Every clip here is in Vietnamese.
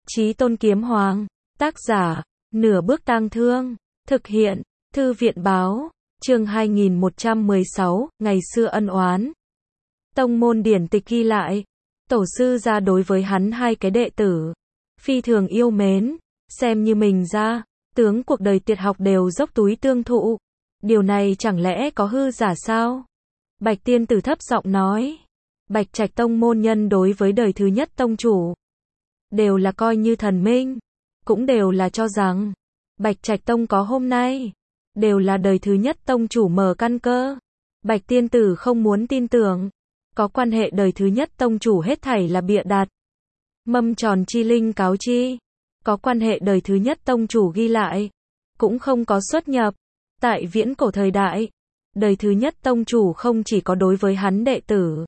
Chí Tôn Kiếm Hoàng, tác giả, Nửa Bước Tang Thương, thực hiện, Thư viện báo, chương 2116, ngày xưa ân oán. Tông môn điển tịch ghi lại, tổ sư gia đối với hắn hai cái đệ tử, phi thường yêu mến, xem như mình ra, tướng cuộc đời tuyệt học đều dốc túi tương thụ. Điều này chẳng lẽ có hư giả sao? Bạch Tiên Tử thấp giọng nói. Bạch Trạch tông môn nhân đối với đời thứ nhất tông chủ đều là coi như thần minh, cũng đều là cho rằng Bạch Trạch tông có hôm nay đều là đời thứ nhất tông chủ mở căn cơ. Bạch Tiên Tử không muốn tin tưởng có quan hệ đời thứ nhất tông chủ hết thảy là bịa đặt. Mâm tròn chi linh cáo chi, có quan hệ đời thứ nhất tông chủ ghi lại, cũng không có xuất nhập. Tại viễn cổ thời đại, đời thứ nhất tông chủ không chỉ có đối với hắn đệ tử,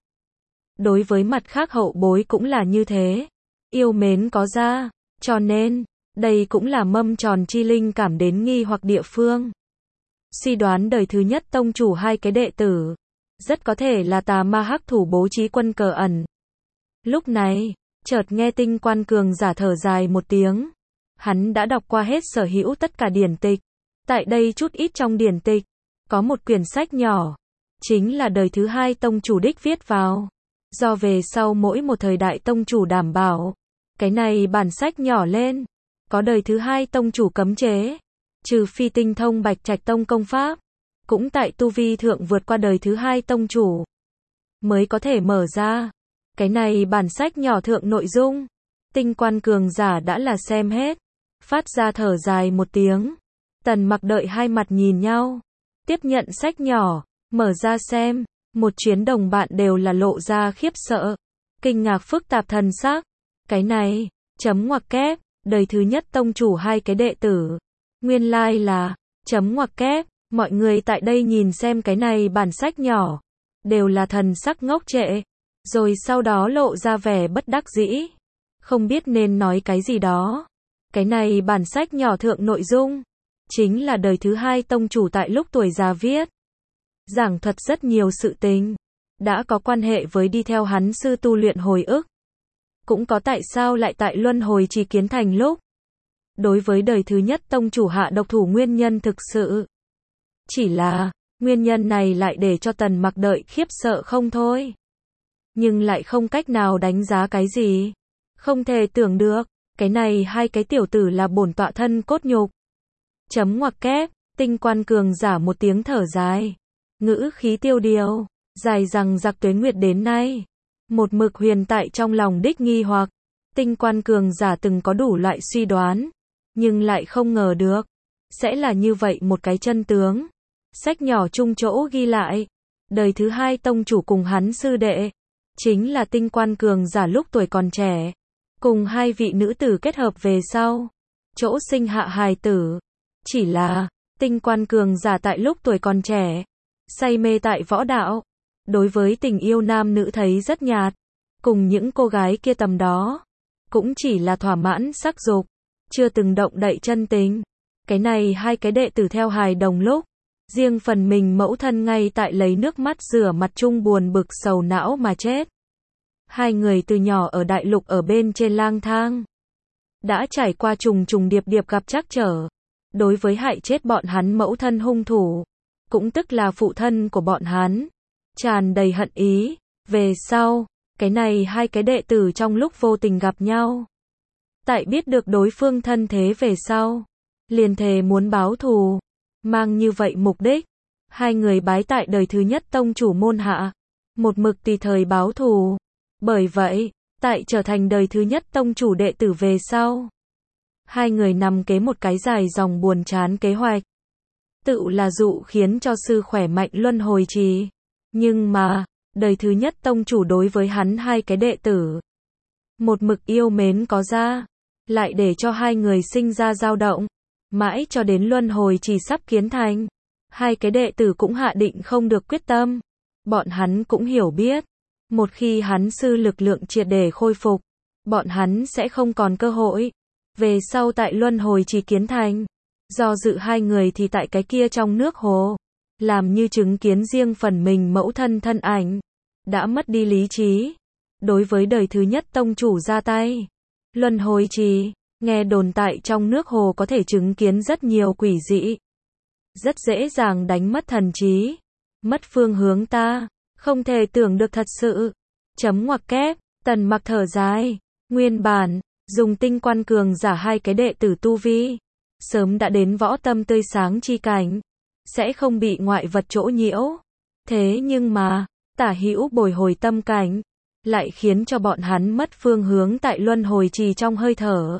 đối với mặt khác hậu bối cũng là như thế, yêu mến có ra, cho nên, đây cũng là mâm tròn chi linh cảm đến nghi hoặc địa phương. Suy đoán đời thứ nhất tông chủ hai cái đệ tử, rất có thể là tà ma hắc thủ bố trí quân cờ ẩn. Lúc này, chợt nghe Tinh Quan cường giả thở dài một tiếng, hắn đã đọc qua hết sở hữu tất cả điển tịch. Tại đây chút ít trong điển tịch, có một quyển sách nhỏ, chính là đời thứ hai tông chủ đích viết vào. Do về sau mỗi một thời đại tông chủ đảm bảo, cái này bản sách nhỏ lên, có đời thứ hai tông chủ cấm chế, trừ phi tinh thông Bạch Trạch tông công pháp, cũng tại tu vi thượng vượt qua đời thứ hai tông chủ, mới có thể mở ra. Cái này bản sách nhỏ thượng nội dung, Tinh Quan cường giả đã là xem hết, phát ra thở dài một tiếng. Tần Mặc đợi hai mặt nhìn nhau, tiếp nhận sách nhỏ, mở ra xem, một chuyến đồng bạn đều là lộ ra khiếp sợ, kinh ngạc phức tạp thần sắc. Cái này, chấm ngoặc kép, đời thứ nhất tông chủ hai cái đệ tử, nguyên lai là, chấm ngoặc kép, mọi người tại đây nhìn xem cái này bản sách nhỏ, đều là thần sắc ngốc trệ, rồi sau đó lộ ra vẻ bất đắc dĩ, không biết nên nói cái gì đó. Cái này bản sách nhỏ thượng nội dung, chính là đời thứ hai tông chủ tại lúc tuổi già viết. Giảng thuật rất nhiều sự tình, đã có quan hệ với đi theo hắn sư tu luyện hồi ức, cũng có tại sao lại tại luân hồi trì kiến thành lúc. Đối với đời thứ nhất tông chủ hạ độc thủ nguyên nhân thực sự. Chỉ là, nguyên nhân này lại để cho Tần Mặc đợi khiếp sợ không thôi. Nhưng lại không cách nào đánh giá cái gì. Không thể tưởng được, cái này hai cái tiểu tử là bổn tọa thân cốt nhục. Chấm ngoặc kép, Tinh Quan cường giả một tiếng thở dài, ngữ khí tiêu điều, dài rằng giặc tuế nguyệt đến nay, một mực huyền tại trong lòng đích nghi hoặc. Tinh Quan cường giả từng có đủ loại suy đoán, nhưng lại không ngờ được sẽ là như vậy một cái chân tướng. Sách nhỏ chung chỗ ghi lại, đời thứ hai tông chủ cùng hắn sư đệ, chính là Tinh Quan cường giả lúc tuổi còn trẻ, cùng hai vị nữ tử kết hợp về sau, chỗ sinh hạ hài tử. Chỉ là, Tinh Quan cường giả tại lúc tuổi còn trẻ, say mê tại võ đạo, đối với tình yêu nam nữ thấy rất nhạt, cùng những cô gái kia tầm đó, cũng chỉ là thỏa mãn sắc dục, chưa từng động đậy chân tình. Cái này hai cái đệ tử theo hài đồng lúc, riêng phần mình mẫu thân ngay tại lấy nước mắt rửa mặt chung buồn bực sầu não mà chết. Hai người từ nhỏ ở đại lục ở bên trên lang thang, đã trải qua trùng trùng điệp điệp gặp trắc trở. Đối với hại chết bọn hắn mẫu thân hung thủ, cũng tức là phụ thân của bọn hắn, tràn đầy hận ý. Về sau, cái này hai cái đệ tử trong lúc vô tình gặp nhau, tại biết được đối phương thân thế về sau, liền thề muốn báo thù, mang như vậy mục đích, hai người bái tại đời thứ nhất tông chủ môn hạ, một mực tùy thời báo thù. Bởi vậy, tại trở thành đời thứ nhất tông chủ đệ tử về sau, hai người nằm kế một cái dài dòng buồn chán kế hoạch, tự là dụ khiến cho sư khỏe mạnh luân hồi trì. Nhưng mà, đời thứ nhất tông chủ đối với hắn hai cái đệ tử, một mực yêu mến có ra, lại để cho hai người sinh ra dao động, mãi cho đến luân hồi trì sắp kiến thành, hai cái đệ tử cũng hạ định không được quyết tâm. Bọn hắn cũng hiểu biết, một khi hắn sư lực lượng triệt để khôi phục, bọn hắn sẽ không còn cơ hội. Về sau tại luân hồi trì kiến thành, do dự hai người thì tại cái kia trong nước hồ, làm như chứng kiến riêng phần mình mẫu thân thân ảnh, đã mất đi lý trí. Đối với đời thứ nhất tông chủ ra tay, Luân hồi trì, nghe đồn tại trong nước hồ có thể chứng kiến rất nhiều quỷ dị. Rất dễ dàng đánh mất thần trí, mất phương hướng ta, không thể tưởng được thật sự. Chấm ngoặc kép, Tần Mặc thở dài, nguyên bản, dùng tinh quan cường giả hai cái đệ tử tu vi, sớm đã đến võ tâm tươi sáng chi cảnh, sẽ không bị ngoại vật chỗ nhiễu. Thế nhưng mà, tả hữu bồi hồi tâm cảnh, lại khiến cho bọn hắn mất phương hướng tại luân hồi trì trong hơi thở.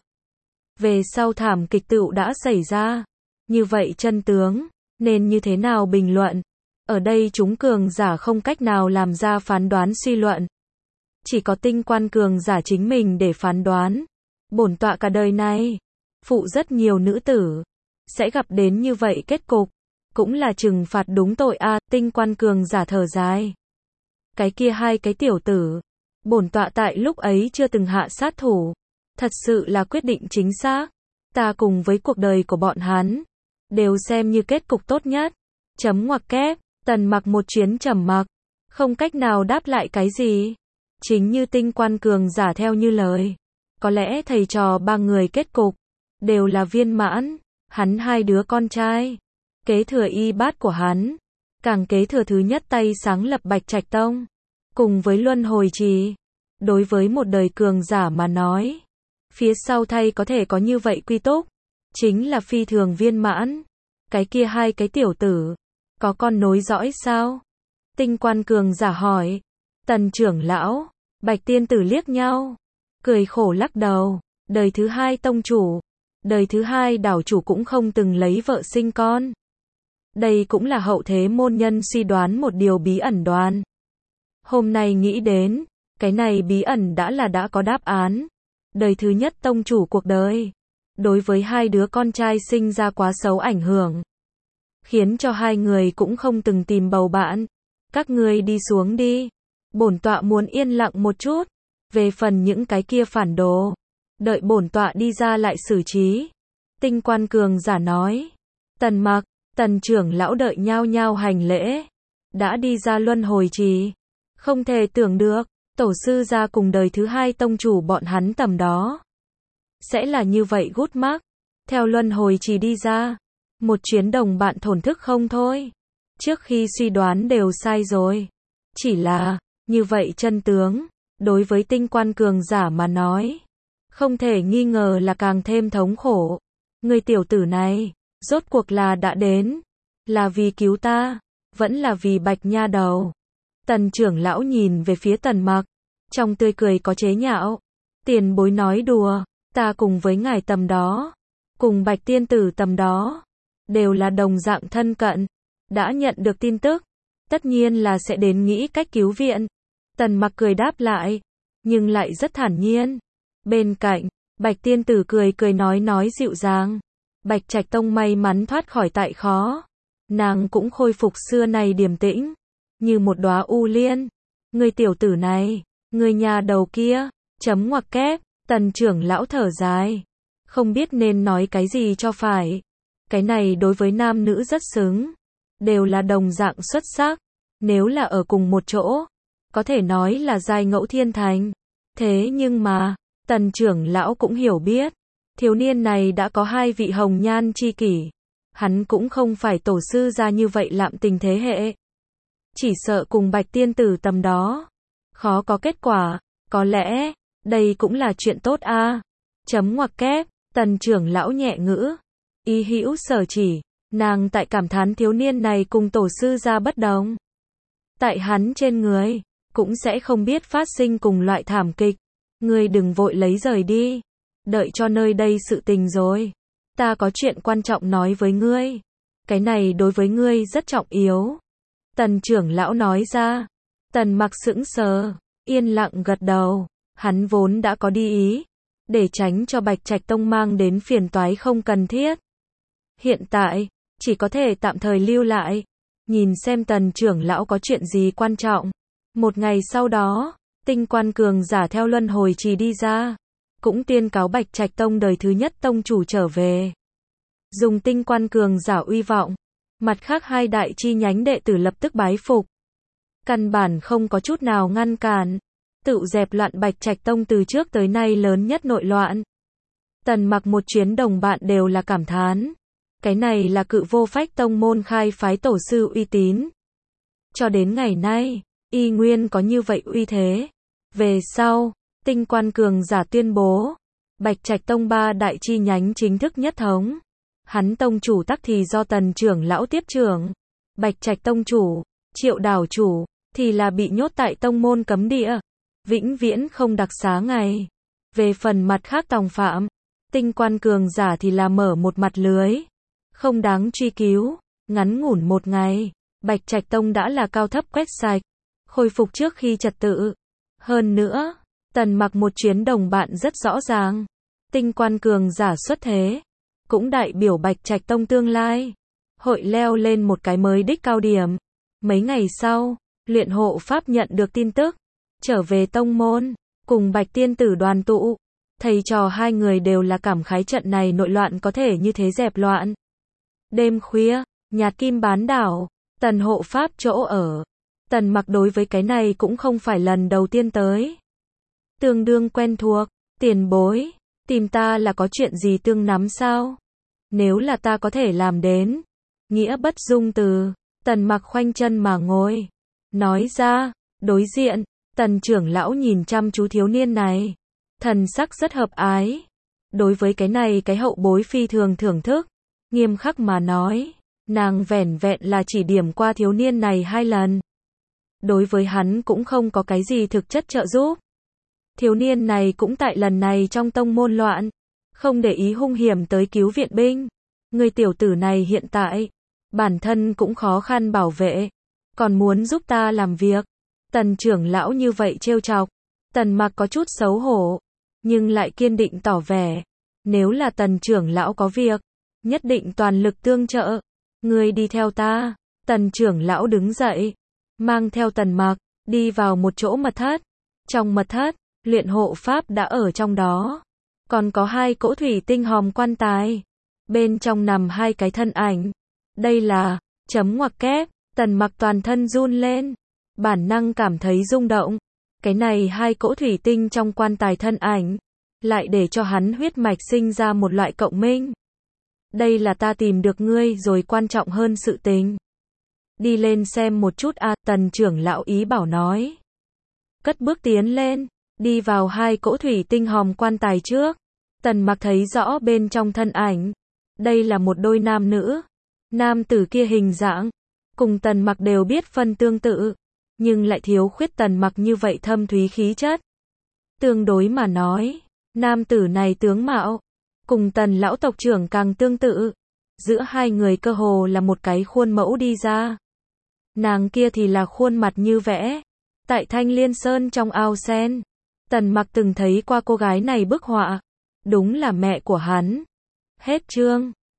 Về sau thảm kịch tựu đã xảy ra. Như vậy chân tướng, nên như thế nào bình luận? Ở đây chúng cường giả không cách nào làm ra phán đoán suy luận. Chỉ có tinh quan cường giả chính mình để phán đoán. Bổn tọa cả đời này, phụ rất nhiều nữ tử, sẽ gặp đến như vậy kết cục. Cũng là trừng phạt đúng tội a. Tinh quan cường giả thở dài. Cái kia hai cái tiểu tử, bổn tọa tại lúc ấy chưa từng hạ sát thủ. Thật sự là quyết định chính xác. Ta cùng với cuộc đời của bọn hắn, đều xem như kết cục tốt nhất. Chấm ngoặc kép, Tần Mặc một chuyến trầm mặc, không cách nào đáp lại cái gì. Chính như tinh quan cường giả theo như lời, có lẽ thầy trò ba người kết cục đều là viên mãn. Hắn hai đứa con trai kế thừa y bát của hắn, càng kế thừa thứ nhất tay sáng lập Bạch Trạch Tông, cùng với luân hồi trì. Đối với một đời cường giả mà nói, phía sau thay có thể có như vậy quy túc, chính là phi thường viên mãn. Cái kia hai cái tiểu tử, có con nối dõi sao? Tinh quan cường giả hỏi. Tần trưởng lão, Bạch tiên tử liếc nhau, cười khổ lắc đầu. Đời thứ hai tông chủ, đời thứ hai đảo chủ cũng không từng lấy vợ sinh con. Đây cũng là hậu thế môn nhân suy đoán một điều bí ẩn đoán. Hôm nay nghĩ đến, cái này bí ẩn đã có đáp án. Đời thứ nhất tông chủ cuộc đời, đối với hai đứa con trai sinh ra quá xấu ảnh hưởng, khiến cho hai người cũng không từng tìm bầu bạn. Các ngươi đi xuống đi, bổn tọa muốn yên lặng một chút. Về phần những cái kia phản đồ, đợi bổn tọa đi ra lại xử trí. Tinh quan cường giả nói. Tần Mặc, Tần trưởng lão đợi nhao nhao hành lễ, đã đi ra luân hồi trì. Không thể tưởng được, tổ sư gia cùng đời thứ hai tông chủ bọn hắn tầm đó sẽ là như vậy gút mắc. Theo luân hồi trì đi ra, một chuyến đồng bạn thổn thức không thôi. Trước khi suy đoán đều sai rồi. Chỉ là, như vậy chân tướng, đối với tinh quan cường giả mà nói, không thể nghi ngờ là càng thêm thống khổ. Người tiểu tử này, rốt cuộc là đã đến, là vì cứu ta, vẫn là vì Bạch nha đầu. Tần trưởng lão nhìn về phía Tần Mặc, trong tươi cười có chế nhạo. Tiền bối nói đùa, ta cùng với ngài tầm đó, cùng Bạch tiên tử tầm đó, đều là đồng dạng thân cận. Đã nhận được tin tức, tất nhiên là sẽ đến nghĩ cách cứu viện. Tần Mặc cười đáp lại, nhưng lại rất thản nhiên. Bên cạnh, Bạch tiên tử cười cười nói dịu dàng. Bạch Trạch Tông may mắn thoát khỏi tại khó. Nàng cũng khôi phục xưa này điềm tĩnh, như một đóa u liên. Người tiểu tử này, người nhà đầu kia, chấm ngoặc kép, Tần trưởng lão thở dài. Không biết nên nói cái gì cho phải. Cái này đối với nam nữ rất xứng, đều là đồng dạng xuất sắc. Nếu là ở cùng một chỗ, có thể nói là giai ngẫu thiên thành. Thế nhưng mà, Tần trưởng lão cũng hiểu biết, thiếu niên này đã có hai vị hồng nhan chi kỷ. Hắn cũng không phải tổ sư gia như vậy lạm tình thế hệ. Chỉ sợ cùng Bạch tiên tử tầm đó, khó có kết quả. Có lẽ, đây cũng là chuyện tốt a. Chấm ngoặc kép, Tần trưởng lão nhẹ ngữ. Ý hữu sở chỉ, nàng tại cảm thán thiếu niên này cùng tổ sư gia bất đồng. Tại hắn trên người, cũng sẽ không biết phát sinh cùng loại thảm kịch. Ngươi đừng vội lấy rời đi. Đợi cho nơi đây sự tình rồi. Ta có chuyện quan trọng nói với ngươi. Cái này đối với ngươi rất trọng yếu. Tần trưởng lão nói ra. Tần Mặc sững sờ, yên lặng gật đầu. Hắn vốn đã có đi ý, để tránh cho Bạch Trạch Tông mang đến phiền toái không cần thiết. Hiện tại, chỉ có thể tạm thời lưu lại, nhìn xem Tần trưởng lão có chuyện gì quan trọng. Một ngày sau đó, tinh quan cường giả theo luân hồi trì đi ra, cũng tuyên cáo Bạch Trạch Tông đời thứ nhất tông chủ trở về. Dùng tinh quan cường giả uy vọng, mặt khác hai đại chi nhánh đệ tử lập tức bái phục. Căn bản không có chút nào ngăn cản. tự dẹp loạn Bạch Trạch Tông từ trước tới nay lớn nhất nội loạn. Tần Mặc một chuyến đồng bạn đều là cảm thán. Cái này là cự vô phách tông môn khai phái tổ sư uy tín. Cho đến ngày nay, y nguyên có như vậy uy thế. Về sau, Tinh Quan cường giả tuyên bố, Bạch Trạch Tông 3 đại chi nhánh chính thức nhất thống. Hắn tông chủ tắc thì do Tần trưởng lão tiếp trưởng. Bạch Trạch Tông chủ, Triệu đảo chủ, thì là bị nhốt tại tông môn cấm địa. Vĩnh viễn không đặc xá ngày. Về phần mặt khác tòng phạm, Tinh Quan cường giả thì là mở một mặt lưới. Không đáng truy cứu, ngắn ngủn một ngày, Bạch Trạch Tông đã là cao thấp quét sạch, khôi phục trước khi trật tự. Hơn nữa, Tần Mặc một chuyến đồng bạn rất rõ ràng, Tinh Quan cường giả xuất thế, cũng đại biểu Bạch Trạch Tông tương lai, hội leo lên một cái mới đích cao điểm. Mấy ngày sau, Luyện Hộ Pháp nhận được tin tức, trở về tông môn, cùng Bạch Tiên Tử đoàn tụ. Thầy trò hai người đều là cảm khái trận này nội loạn có thể như thế dẹp loạn. Đêm khuya, Nhạt Kim Bán đảo, Tần hộ pháp chỗ ở. Tần Mặc đối với cái này cũng không phải lần đầu tiên tới. Tương đương quen thuộc, tiền bối, tìm ta là có chuyện gì tương nắm sao? Nếu là ta có thể làm đến. Nghĩa bất dung từ, Tần Mặc khoanh chân mà ngồi. Nói ra, đối diện, Tần trưởng lão nhìn chăm chú thiếu niên này. Thần sắc rất hợp ái. Đối với cái này cái hậu bối phi thường thưởng thức. Nghiêm khắc mà nói, nàng vẻn vẹn là chỉ điểm qua thiếu niên này 2 lần. Đối với hắn cũng không có cái gì thực chất trợ giúp. Thiếu niên này cũng tại lần này trong tông môn loạn, không để ý hung hiểm tới cứu viện binh. Người tiểu tử này hiện tại, bản thân cũng khó khăn bảo vệ, còn muốn giúp ta làm việc. Tần trưởng lão như vậy trêu chọc, Tần Mặc có chút xấu hổ, nhưng lại kiên định tỏ vẻ, nếu là Tần trưởng lão có việc, nhất định toàn lực tương trợ. Ngươi đi theo ta. Tần trưởng lão đứng dậy, mang theo Tần Mặc, đi vào một chỗ mật thất. Trong mật thất, Luyện Hộ Pháp đã ở trong đó. Còn có 2 cỗ thủy tinh hòm quan tài. Bên trong nằm 2 cái thân ảnh. Đây là, chấm ngoặc kép, Tần Mặc toàn thân run lên. Bản năng cảm thấy rung động. Cái này 2 cỗ thủy tinh trong quan tài thân ảnh, lại để cho hắn huyết mạch sinh ra một loại cộng minh. Đây là ta tìm được ngươi rồi quan trọng hơn sự tình. Đi lên xem một chút a, Tần trưởng lão ý bảo nói. Cất bước tiến lên, đi vào 2 cỗ thủy tinh hòm quan tài trước. Tần Mặc thấy rõ bên trong thân ảnh. Đây là một đôi nam nữ. Nam tử kia hình dạng, cùng Tần Mặc đều biết phân tương tự, nhưng lại thiếu khuyết Tần Mặc như vậy thâm thúy khí chất. Tương đối mà nói, nam tử này tướng mạo, cùng Tần lão tộc trưởng càng tương tự. Giữa hai người cơ hồ là một cái khuôn mẫu đi ra. Nàng kia thì là khuôn mặt như vẽ. Tại Thanh Liên Sơn trong ao sen, Tần Mặc từng thấy qua cô gái này bức họa. Đúng là mẹ của hắn. Hết chương.